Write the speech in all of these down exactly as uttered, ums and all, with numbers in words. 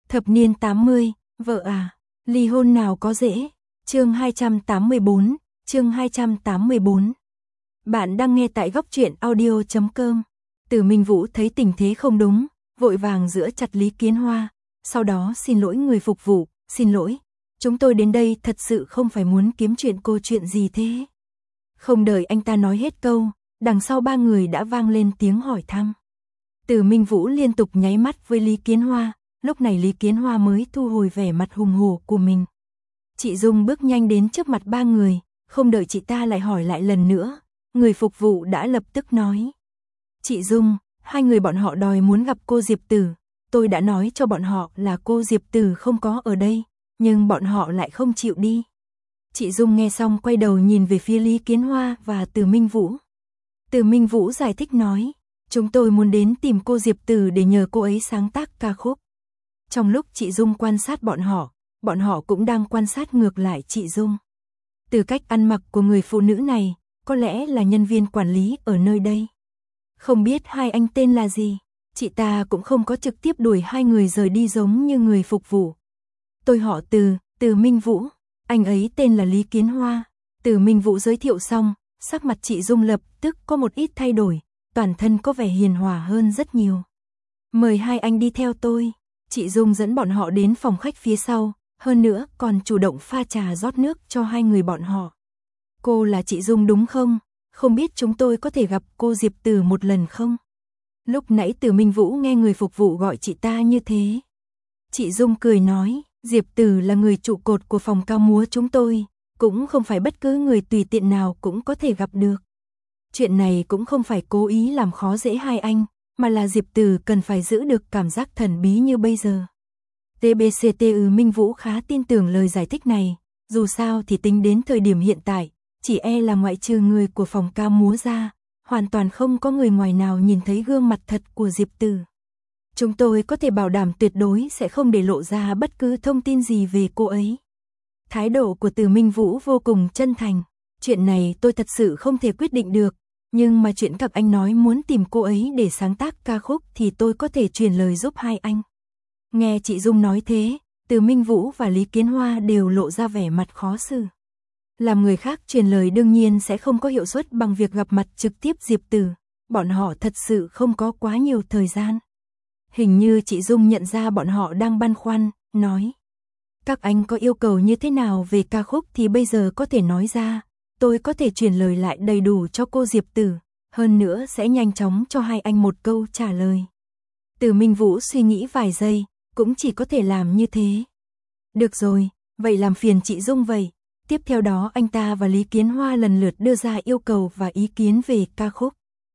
Thập niên tám mươi, vợ à, ly hôn nào có dễ. Chương hai trăm tám mươi bốn, chương hai trăm tám mươi bốn. Bạn đang nghe tại góc truyện audio chấm com. Từ Minh Vũ thấy tình thế không đúng, vội vàng giỡ chặt Lý Kiến Hoa, sau đó xin lỗi người phục vụ, xin lỗi, chúng tôi đến đây thật sự không phải muốn kiếm chuyện cô chuyện gì thế. Không đợi anh ta nói hết câu, đằng sau ba người đã vang lên tiếng hỏi thăm. Từ Minh Vũ liên tục nháy mắt với Lý Kiến Hoa, lúc này Lý Kiến Hoa mới thu hồi vẻ mặt hùng hổ của mình. Chị Dung bước nhanh đến trước mặt ba người, không đợi chị ta lại hỏi lại lần nữa, người phục vụ đã lập tức nói. Chị Dung, hai người bọn họ đòi muốn gặp cô Diệp Tử, tôi đã nói cho bọn họ là cô Diệp Tử không có ở đây, nhưng bọn họ lại không chịu đi. Chị Dung nghe xong quay đầu nhìn về phía Lý Kiến Hoa và Từ Minh Vũ. Từ Minh Vũ giải thích nói, chúng tôi muốn đến tìm cô Diệp Tử để nhờ cô ấy sáng tác ca khúc. Trong lúc chị Dung quan sát bọn họ, bọn họ cũng đang quan sát ngược lại chị Dung. Từ cách ăn mặc của người phụ nữ này, có lẽ là nhân viên quản lý ở nơi đây. Không biết hai anh tên là gì, chị ta cũng không có trực tiếp đuổi hai người rời đi giống như người phục vụ. Tôi họ Từ, Từ Minh Vũ, anh ấy tên là Lý Kiến Hoa. Từ Minh Vũ giới thiệu xong, sắc mặt chị Dung lập tức có một ít thay đổi, toàn thân có vẻ hiền hòa hơn rất nhiều. Mời hai anh đi theo tôi. Chị Dung dẫn bọn họ đến phòng khách phía sau, hơn nữa còn chủ động pha trà rót nước cho hai người bọn họ. Cô là chị Dung đúng không? Không biết chúng tôi có thể gặp cô Diệp Tử một lần không? Lúc nãy Từ Minh Vũ nghe người phục vụ gọi chị ta như thế. Chị Dung cười nói, Diệp Tử là người trụ cột của phòng ca múa chúng tôi, cũng không phải bất cứ người tùy tiện nào cũng có thể gặp được. Chuyện này cũng không phải cố ý làm khó dễ hai anh, mà là Diệp Tử cần phải giữ được cảm giác thần bí như bây giờ. tê bê xê tê Từ Minh Vũ khá tin tưởng lời giải thích này, dù sao thì tính đến thời điểm hiện tại, chỉ e là ngoại trừ người của phòng ca múa ra, hoàn toàn không có người ngoài nào nhìn thấy gương mặt thật của Diệp Tử. Chúng tôi có thể bảo đảm tuyệt đối sẽ không để lộ ra bất cứ thông tin gì về cô ấy. Thái độ của Từ Minh Vũ vô cùng chân thành, chuyện này tôi thật sự không thể quyết định được, nhưng mà chuyện các anh nói muốn tìm cô ấy để sáng tác ca khúc thì tôi có thể truyền lời giúp hai anh. Nghe chị Dung nói thế, Từ Minh Vũ và Lý Kiến Hoa đều lộ ra vẻ mặt khó xử. Làm người khác truyền lời đương nhiên sẽ không có hiệu suất bằng việc gặp mặt trực tiếp Diệp Tử, bọn họ thật sự không có quá nhiều thời gian. Hình như chị Dung nhận ra bọn họ đang băn khoăn, nói. Các anh có yêu cầu như thế nào về ca khúc thì bây giờ có thể nói ra, tôi có thể truyền lời lại đầy đủ cho cô Diệp Tử, hơn nữa sẽ nhanh chóng cho hai anh một câu trả lời. Từ Minh Vũ suy nghĩ vài giây, cũng chỉ có thể làm như thế. Được rồi, vậy làm phiền chị Dung vậy. Tiếp theo đó anh ta và Lý Kiến Hoa lần lượt đưa ra yêu cầu và ý kiến về ca khúc.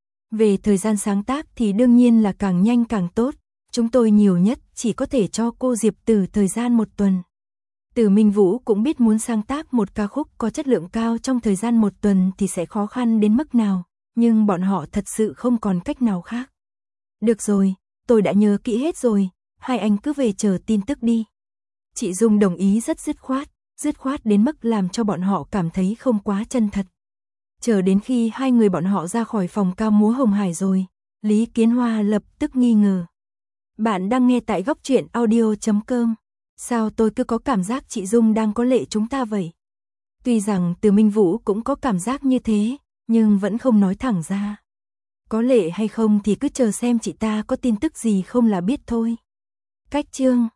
Về thời gian sáng tác thì đương nhiên là càng nhanh càng tốt, chúng tôi nhiều nhất chỉ có thể cho cô Diệp Tử thời gian một tuần. Từ Minh Vũ cũng biết muốn sáng tác một ca khúc có chất lượng cao trong thời gian một tuần thì sẽ khó khăn đến mức nào, nhưng bọn họ thật sự không còn cách nào khác. Được rồi, tôi đã nhớ kỹ hết rồi, hai anh cứ về chờ tin tức đi. Chị Dung đồng ý rất dứt khoát, dứt khoát đến mức làm cho bọn họ cảm thấy không quá chân thật. Chờ đến khi hai người bọn họ ra khỏi phòng ca múa Hồng Hải rồi, Lý Kiến Hoa lập tức nghi ngờ. Bạn đang nghe tại góc truyện audio chấm com. Sao tôi cứ có cảm giác chị Dung đang có lệ chúng ta vậy? Tuy rằng Từ Minh Vũ cũng có cảm giác như thế, nhưng vẫn không nói thẳng ra. Có lệ hay không thì cứ chờ xem chị ta có tin tức gì không là biết thôi. Cách chương